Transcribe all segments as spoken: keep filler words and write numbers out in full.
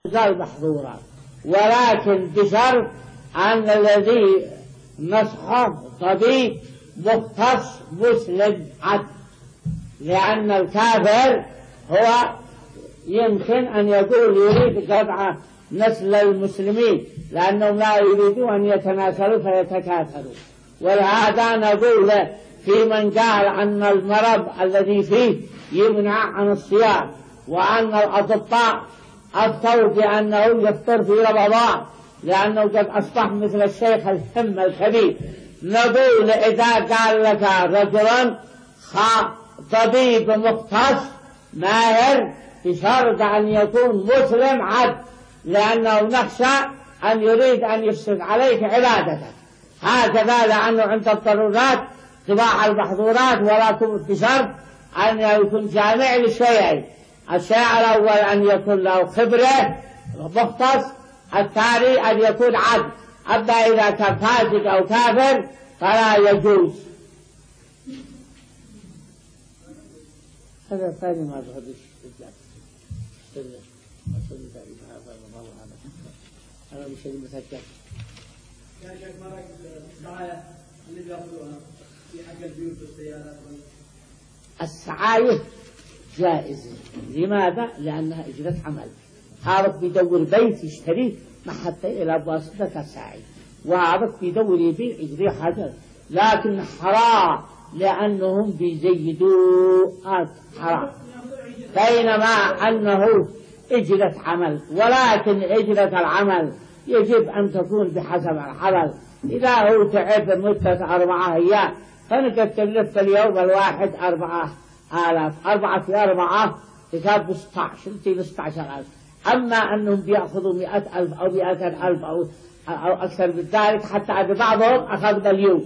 المحظورات، ولكن بشرط أن الذي نصحه طبيب مختص مسلم عدل، لأن الكافر هو يمكن أن يقول يريد قطع نسل المسلمين، لأنهم لا يريدون أن يتناسلوا فيتكاثروا. ولهذا نقول في من قال أن المرض الذي فيه يمنع عن الصيام، وأن الأطباء أفتوا بأنه يفطر في رمضان لأنه قد أصبح مثل الشيخ الهم الكبير، نقول إذا قال لك رجل طبيب مختص ماهر بشرط أن يكون مسلم عدل، لأنه نخشى أن يريد أن يفسد عليك عبادتك، هكذا لأنه عند الضرورات تباع المحظورات، ولكن بشرط أن يكون جامع للشيئين: الشيء الأول أن يكون له خبرة مختص، الثاني أن يكون عدل. أما إذا كان فاسق أو كافر فلا يجوز. هذا الثاني ما تخدش أنا مش اللي مسكت. يا شيخ ما رأيك السعاية اللي بيأخذوها في حق البيوت والسيارات؟ السعاية جائزة. لماذا؟ لأنها إجرة عمل. عارف بيدور بيت يشتريه ما حتى إلى بواسطة السعي، وعارف بيدور يبيع يجري حاجة، لكن حرام لأنهم بيزيدوا حرام، بينما أنه إجرة عمل. ولكن إجرة العمل يجب أن تكون بحسب العمل. إذا هو تعب مدة أربعة أيام فنقد تكلف اليوم الواحد أربعة آلاف، أربعة في أربعة تكاب ستة عشر تي ستة عشر ألف. أما أنهم بيأخذوا مئة ألف أو مئة ألف أو, أو أكثر من ذلك، حتى ببعضهم أخذ مليون،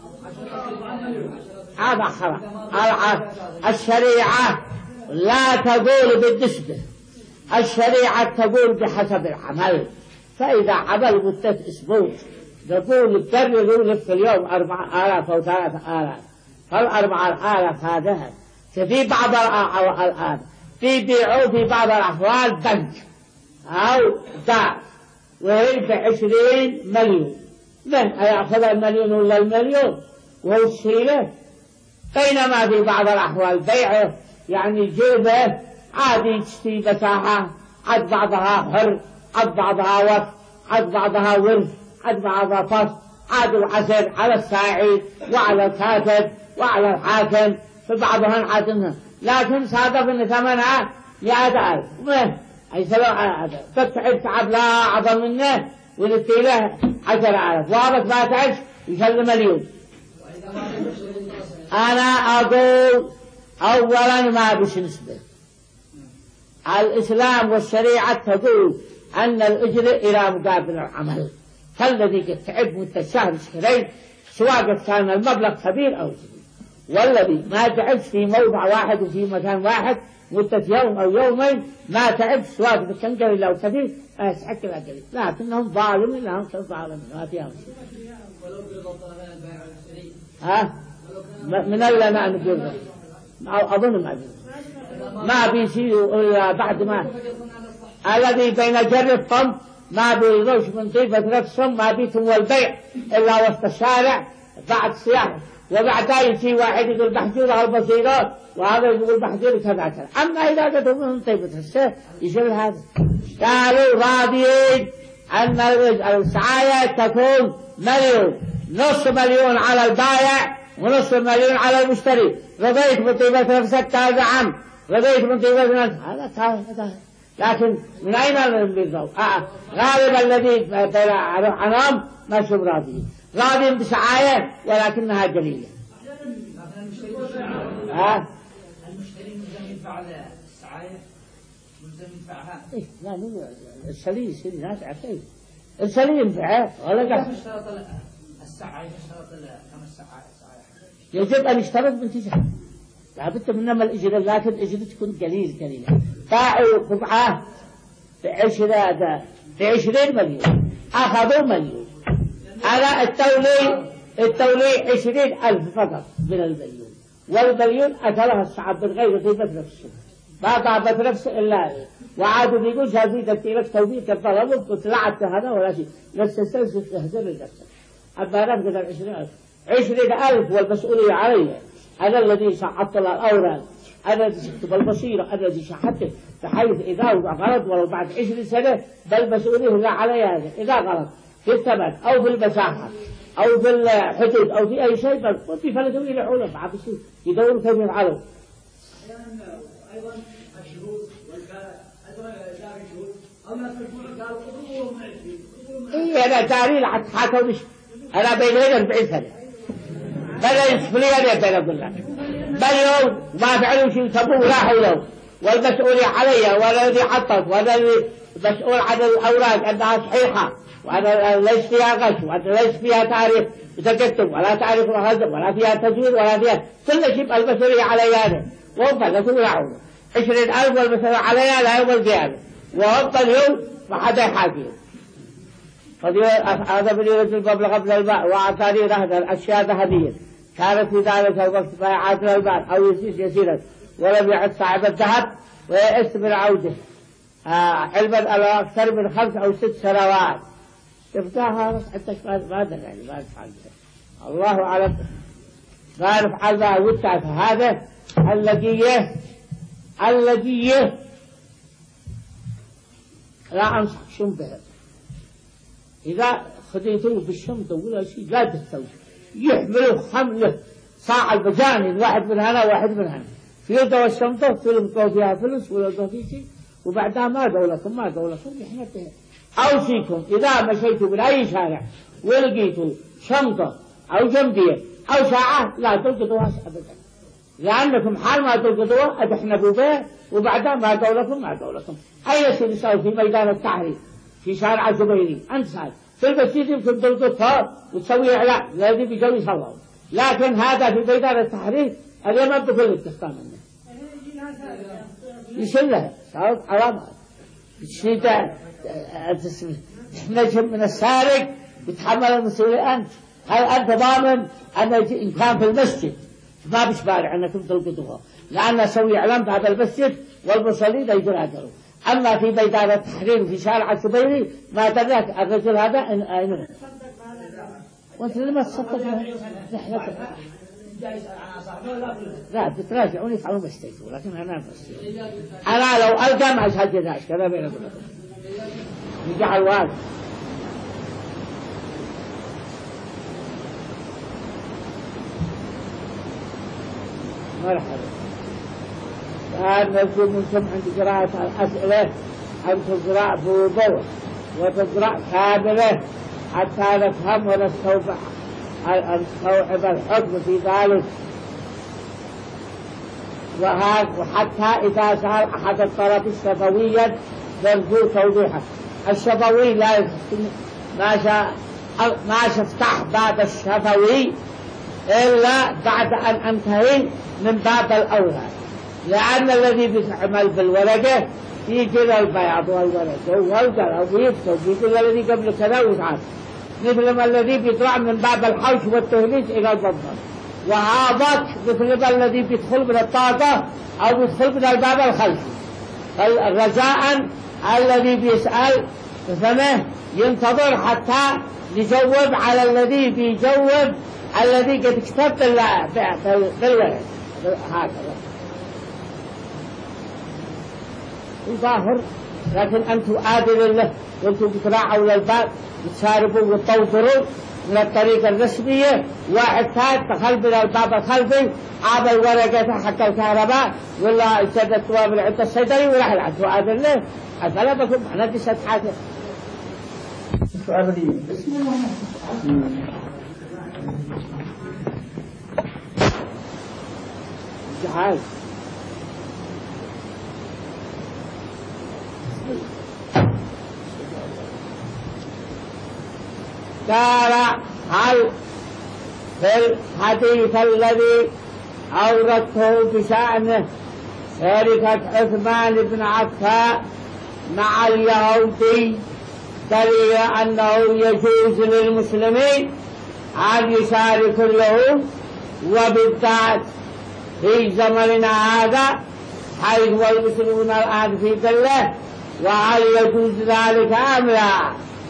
هذا حرام. الشريعة لا تقول بالنسبة، الشريعة تقول بحسب العمل. فإذا عمل مدة أسبوع نقول تكرروا لك في اليوم أربعة آلاف أو ثلاثة آلاف، فالأربعة آلاف هذا في بعض الآن في بيعوا في بعض الأحوال بنك أو دار وهي بعشرين مليون، من يأخذ المليون ولا المليون وهو الشيله؟ بينما في بعض الأحوال بيعه يعني جيبه عادي تشتري مساحة، عد بعضها حر، عد بعضها وقت، عد بعضها ورث، عد بعضها فصل، عاد العسل على الساعي وعلى الكاتب وعلى الحاكم، فبعضها عادمها، لكن صادف ان ثمنها مئة ألف. وين يسلو هذا؟ تتعب تعب لا أعظم منه ونتي له عشر ألف، وابد ما تعيش يسلم مليون. أنا أقول أولا ما بش نسبة. الإسلام والشريعة تقول أن الأجر إلى مقابل العمل، فالذي قد تعب مدة شهر شهرين سواء كان المبلغ كبير أو صغير، والذي ما تعب في موضع واحد وفي مكان واحد مدة يوم أو يومين ما تعب سواء كان قليل أو كثير ما يسحق لا قليل، لكنهم ظالمين لهم كالظالمين ما فيهم شيء. ها من ألا ما نقول أظن ما بي ما بيصير إلا بعد ما الذي بين جر الطم ما بيروش من طيبة نفسهم ما بيتم والبيع إلا وسط الشارع بعد صياحة، وبعدها يجي واحد يقول بحجورها البصيرات وهذا يقول بحجور كذا كذا. أما إذا قدروا من طيبة الشيء يشيل هذا. قالوا راضيين أن السعاية تكون مليون، نص مليون على البائع ونص مليون على المشتري. رضيت من طيبة نفسك قال نعم، رضيت من طيبة نفسك هذا كذا. لكن من أين الرضا؟ آه. غالبا الذي بين عنهم ما شو راضيين، راضين بسعاية ولكنها قليلة. ها؟ المشتري ملزم يدفع السعاية، ملزم يدفعها. إيه لا مو السليم يصير نافع كيف؟ السليم ينفع ولا قاعد؟ اشترط السعاية، اشترط خمس ساعات. يجب أن يشترط بانتجاه، لابد من نمى الإجرة، لكن الإجرة تكون قليل قليلة. باعوا قطعة بعشرة بعشرين مليون أخذوا مليون، على التولي التولي عشرين ألف فقط من المليون، والمليون أكلها الصعب من غير قيمة نفسه. ما طابت نفسه إلا وعادوا بيقول شافيتك لك توبيك الطلب قلت لا عدت هذا ولا شيء نفس السلسل تهزر لنفسك أبا نفقد العشرين ألف عشرين ألف والمسؤولية علي أنا الذي شحطت الأوراق أنا الذي شحطت بالبصيرة أنا الذي شحطت بحيث إذا غلط ولو بعد عشرين سنة بل مسؤولية لا علي هذا إذا غلط في الثمن أو في المساحة أو في الحدود أو في أي شيء بل في فلتوا إلى علم عبسي يدوروا كيف يفعلوا. أيضا الشهود والكالة أيضا دار الشهود أو ناس مجموعة قالوا قبولهم معي إيه أنا داري لحد حاكم مش أنا بينين أربعين سنة بل يسفلي أنا بين أقول لك بل يوم ما فعلوا شيء تبوه لا حوله والمسؤولية علي ولا الذي حطت ولا الذي مسؤول عن الأوراق أنها صحيحة وأنا ليس فيها غش وأنا ليس فيها تعريف تكتب ولا تعريف هزم ولا فيها تزوير ولا فيها كل شيء المسؤولية علي أنا وهم فلتوا يعونه عشرين ألف والمسؤولية علي لا يوم القيامة وهم اليوم ما حدا يحاكيه. هذا بنيرة القبل قبل الماء وأعطاني رهدا الأشياء ذهبية كانت في ذلك الوقت بيعات المال أو يسيس يسيرا ولم يعد صاحب الذهب ويأس من عوده آه علما على أكثر من خمس أو ست سنوات شفتها حتى ما أدري يعني ما نفعل الله أعلم ما نفعل ما ودع هذا اللقية اللقية لا أنصح شنبه إذا خذيتوه بالشمطة ولا شيء لا تستوي يحملوا حمله صاع البجاني واحد من هنا واحد من هنا في يده الشمطة تلقوا فيها فلوس ولا في شيء وبعدها ما دولكم ما دولكم يحملتها. أوصيكم إذا مشيتوا بأي شارع ولقيتوا شمطة أو جنبية أو ساعة لا تلقطوها أبدا لأنكم حال ما تلقطوها أتحنبوا بها وبعدها ما دولكم ما دولكم. أي شيء يسوي في ميدان التحرير في شارع الزبيري أنت سال في المسجد يمكن تلقطها وتسوي إعلان الذي بيجوا يصلوا لكن هذا في ميدان التحرير اليوم ما بكل تختار منه يشلها صارت علامات الشيطان تحملهم من السارق يتحمل المسؤولية أنت هل أنت ضامن أن إن كان في المسجد ما بشبارع أنكم تلقطوها لأن أسوي إعلان بعد المسجد والمصلين يتراجعوا. أما في ميدان التحرير في شارع الزبيري ما تدرك الرجل هذا أين وأنت لما تصدق رحلة لا تتراجعون يفعلون بستيجوا لكن أنا بستيجوا أنا لو ألقى ما أشهد جزاش كذا بين أقول لكم يجعل واجب مرحبا. الآن نرجو منكم عند قراءة الأسئلة أن تقرأ بوضوح وتقرأ كاملة حتى نفهم ونستوعب الحكم في ذلك وحتى إذا سأل أحد الطرف الشفويا نرجو توضيحه. الشفوي لا ما شاء ما شفتح باب الشفوي إلا بعد أن أنتهي من باب الأوراق لأن الذي بيعمل بالورقة يجي البياض والورقة والقلم ويكتب يقول الذي قبل كذا ويتعب مثل ما الذي بيطلع من باب الحوش والتهليج إلى الضبط وهذاك مثل ما الذي بيدخل من الطاقة أو بيدخل من الباب الخلفي. الرجاء الذي بيسأل فمه ينتظر حتى يجاوب على الذي بيجاوب الذي قد كتب بالورق هكذا ظاهر. لكن أنتم آدل له وأنتم بتراعوا للباب وتشاربوا وتطوروا من الطريقة الرسمية. واحد ثالث دخل من الباب الخلفي عاب الورقة حق الكهرباء ولا اشتد الثواب العدة الصيدلي وراح العدو آدل له أفلا بكم أنا دي ست حاجة. السؤال دي بسم الله جهاز قال هل في الحديث الذي أوردته بشأنه شركة عثمان بن عفان مع اليهودي دليل أنه يجوز للمسلمين أن يشاركوا اليهود وبالذات في زمننا هذا حيث والمسلمون الآن في ذله، وهل يجوز ذلك أم لا؟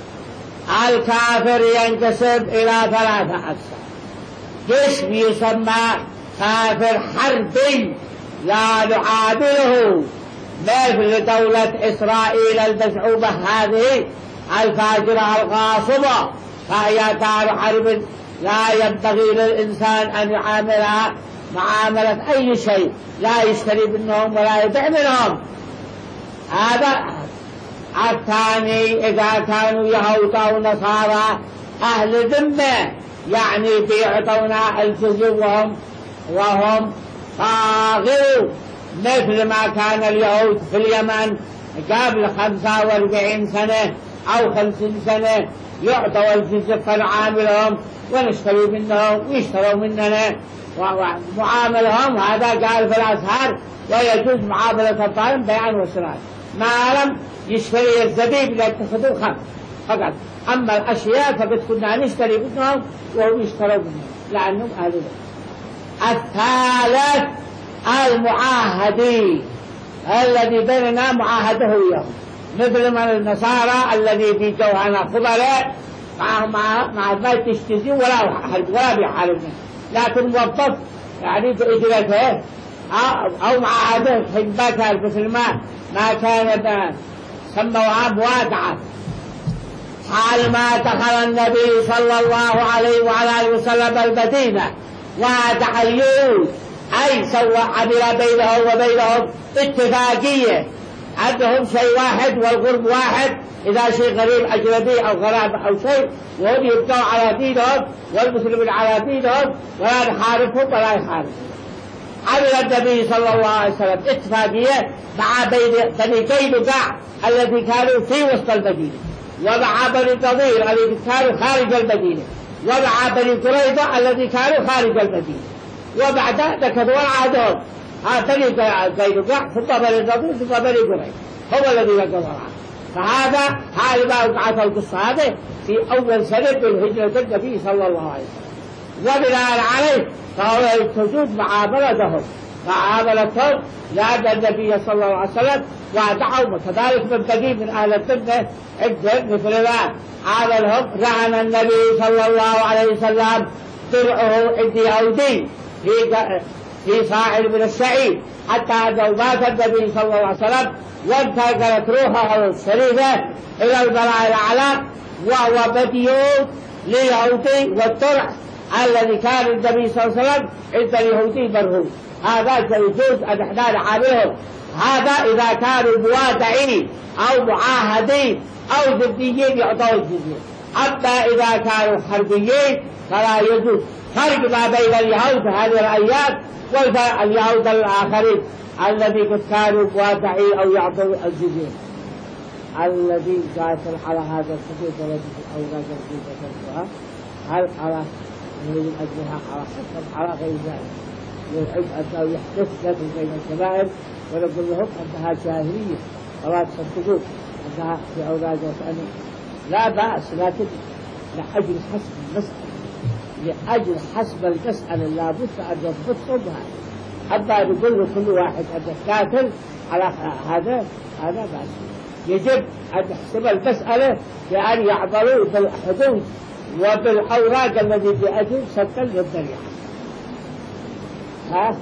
الكافر ينقسم إلى ثلاثة أقسام. قسم يسمى كافر حربي لا نعادله، مثل دولة إسرائيل المزعومة هذه الفاجرة الغاصبة، فهي دار حرب لا ينبغي للإنسان أن يعاملها معاملة أي شيء، لا يشتري منهم ولا يبيع منهم. هذا. الثاني إذا كانوا يهود أو نصارى أهل ذمة، يعني بيعطونا الجزية وهم وهم صاغروا، مثل ما كان اليهود في اليمن قبل خمسة واربعين سنة أو خمسين سنة يعطوا الجزية فنعاملهم ونشتري منهم ويشتروا مننا ومعاملهم. هذا قال في الأزهر ويجوز معاملة الظالم بيعا وشراء، ما لم يشتري الزبيب ليتخذوا خمر فقط، أما الأشياء فبتكون نشتري منهم وهم يشتروا منهم لأنهم أهل ذلك. الثالث المعاهدي الذي بيننا معاهده إياهم، مثل من النصارى الذي في جوهنا فضلاء مع مع ما تشتزي ولا حرب ولا بيحاربنا، لكن موظف يعني بإجرته أو معاهده حجبتها مثل ما ما كان سموها موادعة. حال ما دخل النبي صلى الله عليه وعلى آله وسلم المدينة وادع اليهود، أي سوى عمل بينهم وبينهم اتفاقية، عندهم شيء واحد والغرب واحد، إذا شيء غريب أجنبي أو غراب أو شيء وهم يبقوا على دينهم والمسلمين على دينهم ولا نحاربهم ولا يحاربهم. عمل النبي صلى الله عليه وسلم اتفاقية مع بني قينقاع الذي كانوا في وسط المدينة، ومع بني النضير الذي كانوا خارج المدينة، ومع بني قريظة الذي كانوا خارج المدينة، وبعد ذكروا عهدهم بني قينقاع ثم بني النضير ثم بني قريظة هو الذي ذكروا عهد. فهذا هذا ما وقعت القصة هذه في أول سنة من هجرة النبي صلى الله عليه وسلم، وبناء عليه فهو تجوز معاملتهم معاملتهم لأن النبي صلى الله عليه وسلم وادعهم، وكذلك من بقي من أهل الذمة عندهم مثل ما عاملهم. رهن النبي صلى الله عليه وسلم درعه عند يهودي في في صاع من الشعير، حتى أنه مات النبي صلى الله عليه وسلم وانتقلت روحه الشريفة إلى الملأ الأعلى، وهو مديون لليهودي والدرع الذي كان النبي صلى الله عليه وسلم عند اليهودي مرهون. هذا يجوز أن احنا نعاملهم، هذا إذا كانوا موادعين أو معاهدين أو ضديين يعطوا الجزية. أما إذا كانوا حربيين فلا يجوز. فرق ما بين اليهود هذه الأيام واليهود الآخرين الذي قد كانوا موادعين أو يعطوا الجزية. الذي قاتل على هذا الحدود الذي في الأوراق الجديدة هل على من أجلها على حسب على غير ذلك، يحب أنه يحدث ذات بين الكبائر ونقول لهم أنها جاهلية ولا تصدقون أنها في أوراق وثانية. لا بأس، لكن لأجل حسب المسألة لأجل حسب المسألة لابد أن يضبط صدها. أما نقول لكل واحد أنه قاتل على هذا هذا بأس. يجب أن يحسب المسألة بأن يعملوا بالحدود وبالأوراق الذي بأجل سدا للذريعة. ها؟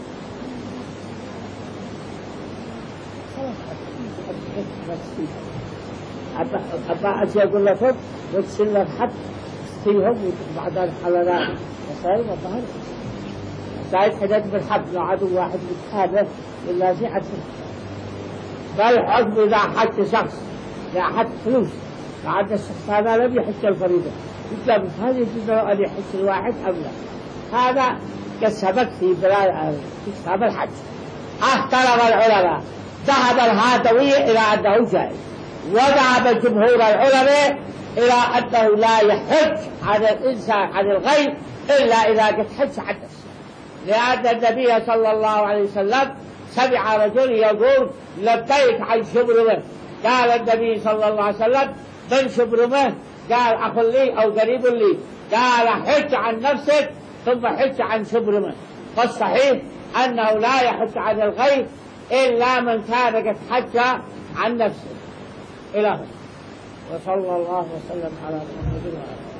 أبا أجي أقول لكم وتسل الحد فيهم بعد الحلالات وصاير وظهر سايد حدث بالحد لو عدو واحد متحابه إلا في حد فالحكم إذا حد شخص لا حد فلوس بعد الشخص هذا لم يحس الفريضة يجب هل يجوز أن يحس الواحد أم لا؟ هذا كسبت في بلاد كتاب الحج. اختلف العلماء، ذهب الهاتوية إلى أنه جائز، وذهب جمهور العلماء إلى أنه لا يحج على الإنسان عن الغير إلا إذا قد حج عن نفسه، لأن النبي صلى الله عليه وسلم سمع رجل يقول لبيك عن شبرمه، قال النبي صلى الله عليه وسلم من شبرمه؟ قال أخ لي أو قريب لي، قال حج عن نفسك ثم حج عن شبرمه. فالصحيح أنه لا يحج عن الغير إلا من كان قد حج عن نفسه. إلى هنا، وصلى الله وسلم على محمد وعلى آله.